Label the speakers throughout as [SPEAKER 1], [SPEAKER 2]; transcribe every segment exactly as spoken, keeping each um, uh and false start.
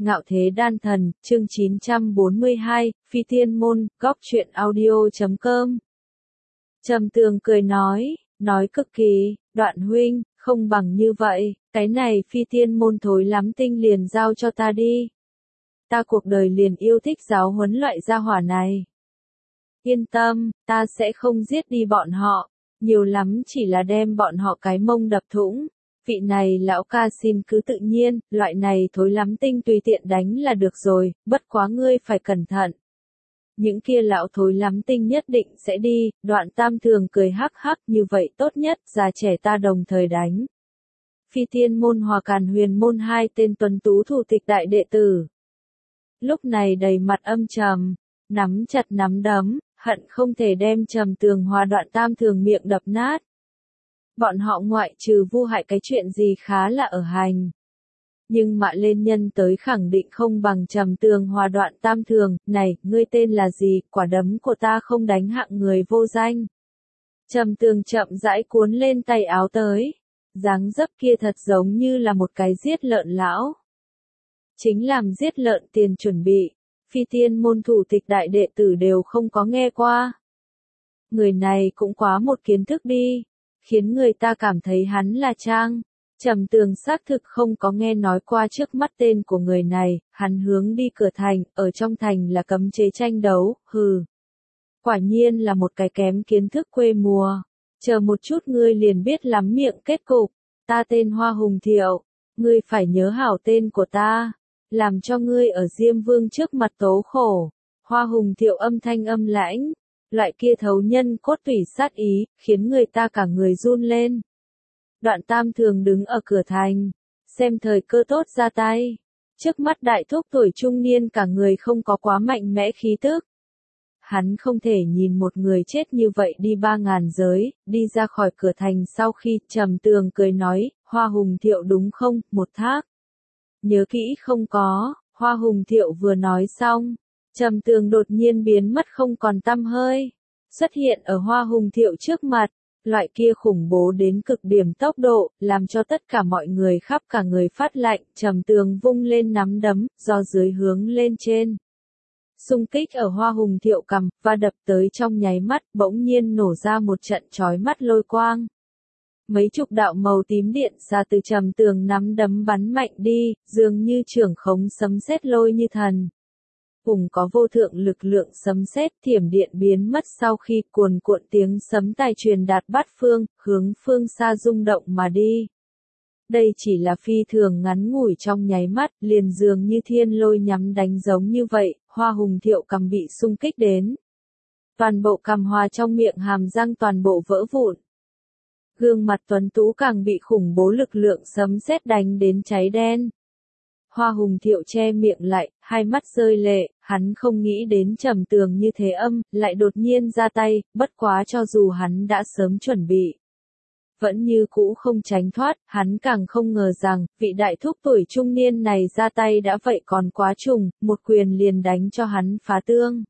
[SPEAKER 1] Ngạo Thế Đan Thần, chương chín trăm bốn mươi hai, Phi Thiên Môn, góc truyện audio chấm com. Trầm Tường cười nói, nói cực kỳ, Đoạn huynh, không bằng như vậy, cái này Phi Thiên Môn thối lắm tinh liền giao cho ta đi. Ta cuộc đời liền yêu thích giáo huấn loại gia hỏa này. Yên tâm, ta sẽ không giết đi bọn họ, nhiều lắm chỉ là đem bọn họ cái mông đập thủng. Vị này lão ca xin cứ tự nhiên, loại này thối lắm tinh tùy tiện đánh là được rồi, bất quá ngươi phải cẩn thận. Những kia lão thối lắm tinh nhất định sẽ đi, Đoạn Tam Thường cười hắc hắc, như vậy tốt nhất, già trẻ ta đồng thời đánh. Phi Thiên Môn Hòa Càn Huyền Môn hai tên tuấn tú thủ tịch đại đệ tử. Lúc này đầy mặt âm trầm, nắm chặt nắm đấm, hận không thể đem Trầm Tường Hòa Đoạn Tam Thường miệng đập nát. Bọn họ ngoại trừ vu hại cái chuyện gì khá là ở hành. Nhưng mà lên nhân tới khẳng định không bằng Trầm Tường Hòa Đoạn Tam Thường, này, ngươi tên là gì, quả đấm của ta không đánh hạng người vô danh. Trầm Tường chậm rãi cuốn lên tay áo tới, dáng dấp kia thật giống như là một cái giết lợn lão. Chính làm giết lợn tiền chuẩn bị, Phi Thiên Môn thủ tịch đại đệ tử đều không có nghe qua. Người này cũng quá một kiến thức đi, khiến người ta cảm thấy hắn là trang. Trầm Tường xác thực không có nghe nói qua trước mắt tên của người này, hắn hướng đi cửa thành, ở trong thành là cấm chế tranh đấu, hừ. Quả nhiên là một cái kém kiến thức quê mùa, chờ một chút ngươi liền biết lắm miệng kết cục, ta tên Hoa Hùng Thiệu, ngươi phải nhớ hảo tên của ta, làm cho ngươi ở Diêm Vương trước mặt tố khổ. Hoa Hùng Thiệu âm thanh âm lãnh, loại kia thấu nhân cốt tủy sát ý, khiến người ta cả người run lên. Đoạn Tam Thường đứng ở cửa thành, xem thời cơ tốt ra tay. Trước mắt đại thúc tuổi trung niên cả người không có quá mạnh mẽ khí tức. Hắn không thể nhìn một người chết như vậy đi ba ngàn giới, đi ra khỏi cửa thành sau khi Trầm Tường cười nói, Hoa Hùng Thiệu đúng không, một thác. Nhớ kỹ không có, Hoa Hùng Thiệu vừa nói xong, Trầm Tường đột nhiên biến mất không còn tăm hơi, xuất hiện ở Hoa Hùng Thiệu trước mặt. Loại kia khủng bố đến cực điểm tốc độ, làm cho tất cả mọi người khắp cả người phát lạnh, Trầm Tường vung lên nắm đấm, do dưới hướng lên trên. Xung kích ở Hoa Hùng Thiệu cằm, và đập tới trong nháy mắt, bỗng nhiên nổ ra một trận chói mắt lôi quang. Mấy chục đạo màu tím điện ra từ Trầm Tường nắm đấm bắn mạnh đi, dường như trưởng khống sấm sét lôi như thần. Cùng có vô thượng lực lượng sấm sét thiểm điện biến mất sau khi cuồn cuộn tiếng sấm tài truyền đạt bát phương, hướng phương xa rung động mà đi. Đây chỉ là phi thường ngắn ngủi trong nháy mắt, liền dường như thiên lôi nhắm đánh giống như vậy, Hoa Hùng Thiệu cằm bị xung kích đến. Toàn bộ cằm hòa trong miệng hàm răng toàn bộ vỡ vụn. Gương mặt tuấn tú càng bị khủng bố lực lượng sấm sét đánh đến cháy đen. Hoa Hùng Thiệu che miệng lại, hai mắt rơi lệ, hắn không nghĩ đến Trầm Tường như thế âm, lại đột nhiên ra tay, bất quá cho dù hắn đã sớm chuẩn bị. Vẫn như cũ không tránh thoát, hắn càng không ngờ rằng, vị đại thúc tuổi trung niên này ra tay đã vậy còn quá trùng, một quyền liền đánh cho hắn phá tương.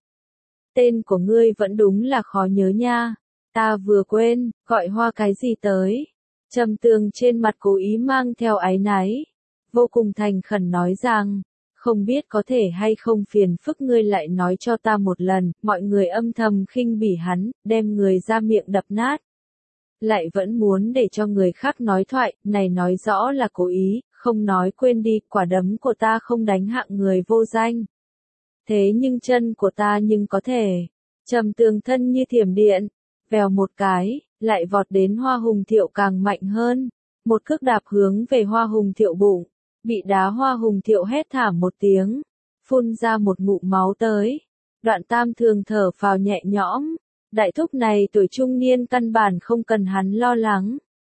[SPEAKER 1] Tên của ngươi vẫn đúng là khó nhớ nha, ta vừa quên, gọi Hoa cái gì tới. Trầm Tường trên mặt cố ý mang theo áy náy. Vô cùng thành khẩn nói rằng, không biết có thể hay không phiền phức ngươi lại nói cho ta một lần, mọi người âm thầm khinh bỉ hắn, đem người ra miệng đập nát. Lại vẫn muốn để cho người khác nói thoại, này nói rõ là cố ý, không nói quên đi, quả đấm của ta không đánh hạng người vô danh. Thế nhưng chân của ta nhưng có thể, Trầm Tường thân như thiểm điện, vèo một cái, lại vọt đến Hoa Hùng Thiệu càng mạnh hơn, một cước đạp hướng về Hoa Hùng Thiệu bụng. Bị đá Hoa Hùng Thiệu hét thảm một tiếng, phun ra một ngụm máu tới. Đoạn Tam Thường thở phào nhẹ nhõm, đại thúc này tuổi trung niên căn bản không cần hắn lo lắng.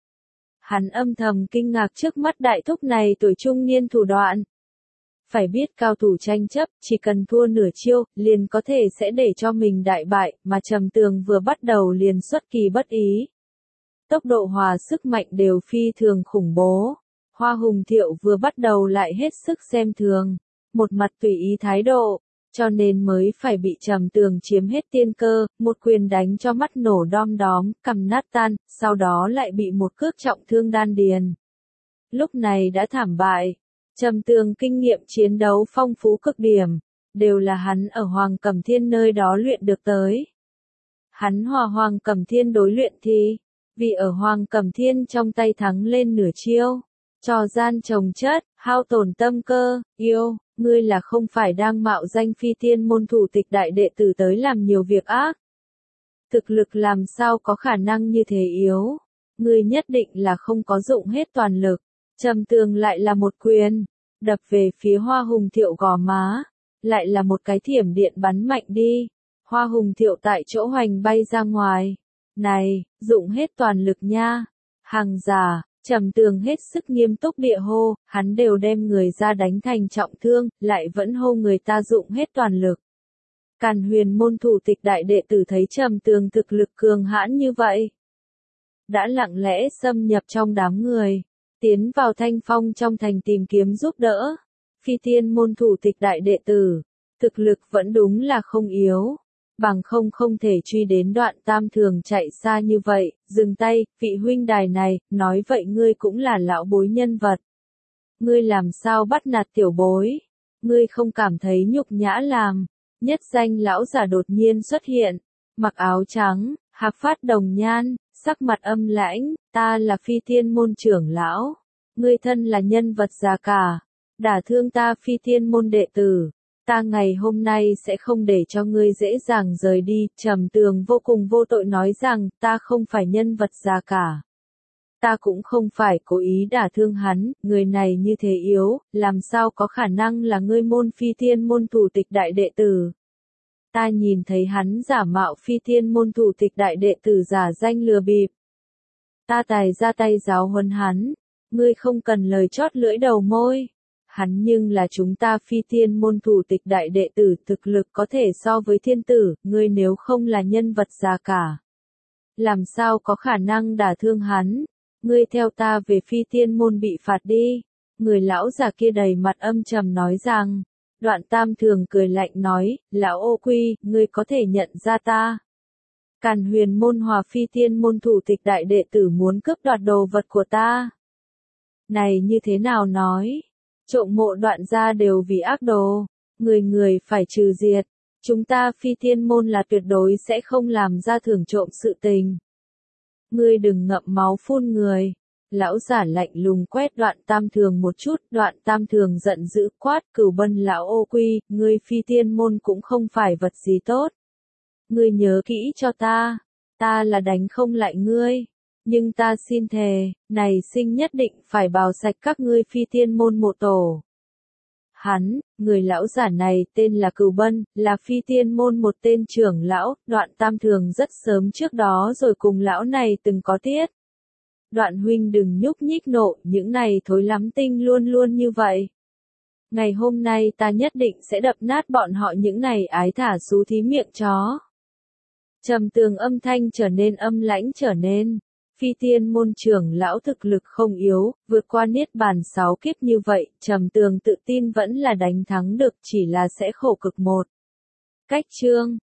[SPEAKER 1] Hắn âm thầm kinh ngạc trước mắt đại thúc này tuổi trung niên thủ đoạn. Phải biết cao thủ tranh chấp, chỉ cần thua nửa chiêu, liền có thể sẽ để cho mình đại bại, mà Trầm Tường vừa bắt đầu liền xuất kỳ bất ý. Tốc độ hòa sức mạnh đều phi thường khủng bố. Hoa Hùng Thiệu vừa bắt đầu lại hết sức xem thường, một mặt tùy ý thái độ, cho nên mới phải bị Trầm Tường chiếm hết tiên cơ, một quyền đánh cho mắt nổ đom đóm, cằm nát tan, sau đó lại bị một cước trọng thương đan điền. Lúc này đã thảm bại, Trầm Tường kinh nghiệm chiến đấu phong phú cực điểm, đều là hắn ở Hoàng Cẩm Thiên nơi đó luyện được tới. Hắn hòa Hoàng Cẩm Thiên đối luyện thì, vì ở Hoàng Cẩm Thiên trong tay thắng lên nửa chiêu, trò gian trồng chất, hao tổn tâm cơ, yêu, ngươi là không phải đang mạo danh phi tiên môn thủ tịch đại đệ tử tới làm nhiều việc ác. Thực lực làm sao có khả năng như thế yếu, ngươi nhất định là không có dụng hết toàn lực. Trầm Tường lại là một quyền, đập về phía Hoa Hùng Thiệu gò má, lại là một cái thiểm điện bắn mạnh đi. Hoa Hùng Thiệu tại chỗ hoành bay ra ngoài. Này, dụng hết toàn lực nha. Hàng giả, Trầm Tường hết sức nghiêm túc địa hô, hắn đều đem người ra đánh thành trọng thương, lại vẫn hô người ta dụng hết toàn lực. Càn Huyền môn thủ tịch đại đệ tử thấy Trầm Tường thực lực cường hãn như vậy, đã lặng lẽ xâm nhập trong đám người, tiến vào Thanh Phong trong thành tìm kiếm giúp đỡ. Phi tiên môn thủ tịch đại đệ tử, thực lực vẫn đúng là không yếu, bằng không không thể truy đến Đoạn Tam Thường chạy xa như vậy. Dừng tay, vị huynh đài này, nói vậy ngươi cũng là lão bối nhân vật. Ngươi làm sao bắt nạt tiểu bối? Ngươi không cảm thấy nhục nhã làm? Nhất danh lão giả đột nhiên xuất hiện, mặc áo trắng, hạc phát đồng nhan, sắc mặt âm lãnh, ta là phi tiên môn trưởng lão. Ngươi thân là nhân vật già cả, đả thương ta phi tiên môn đệ tử. Ta ngày hôm nay sẽ không để cho ngươi dễ dàng rời đi. Trầm Tường vô cùng vô tội nói rằng, ta không phải nhân vật già cả. Ta cũng không phải cố ý đả thương hắn, người này như thế yếu, làm sao có khả năng là ngươi môn phi tiên môn thủ tịch đại đệ tử. Ta nhìn thấy hắn giả mạo phi tiên môn thủ tịch đại đệ tử giả danh lừa bịp. Ta tài ra tay giáo huấn hắn, ngươi không cần lời chót lưỡi đầu môi. Hắn nhưng là chúng ta phi tiên môn thủ tịch đại đệ tử, thực lực có thể so với thiên tử, ngươi nếu không là nhân vật già cả, làm sao có khả năng đả thương hắn. Ngươi theo ta về phi tiên môn bị phạt đi. Người lão già kia đầy mặt âm trầm nói rằng. Đoạn Tam Thường cười lạnh nói, lão ô quy, ngươi có thể nhận ra ta. Càn Huyền môn hòa phi tiên môn thủ tịch đại đệ tử muốn cướp đoạt đồ vật của ta. Này như thế nào nói? Trộm mộ Đoạn gia đều vì ác đồ, người người phải trừ diệt. Chúng ta phi tiên môn là tuyệt đối sẽ không làm ra thưởng trộm sự tình. Ngươi đừng ngậm máu phun người. Lão giả lạnh lùng quét Đoạn Tam Thường một chút. Đoạn Tam Thường giận dữ quát, Cửu Bân lão ô quy, ngươi phi tiên môn cũng không phải vật gì tốt. Ngươi nhớ kỹ cho ta, ta là đánh không lại ngươi. Nhưng ta xin thề, này sinh nhất định phải bào sạch các ngươi phi tiên môn mộ tổ. Hắn, người lão giả này tên là Cửu Bân, là phi tiên môn một tên trưởng lão. Đoạn Tam Thường rất sớm trước đó rồi cùng lão này từng có tiết. Đoạn huynh đừng nhúc nhích nộ, những này thối lắm tinh luôn luôn như vậy. Ngày hôm nay ta nhất định sẽ đập nát bọn họ những này ái thả xú thí miệng chó. Trầm Tường âm thanh trở nên âm lãnh trở nên. Phi tiên môn trưởng lão thực lực không yếu, vượt qua niết bàn sáu kiếp như vậy, Trầm Tường tự tin vẫn là đánh thắng được, chỉ là sẽ khổ cực một. Cách chương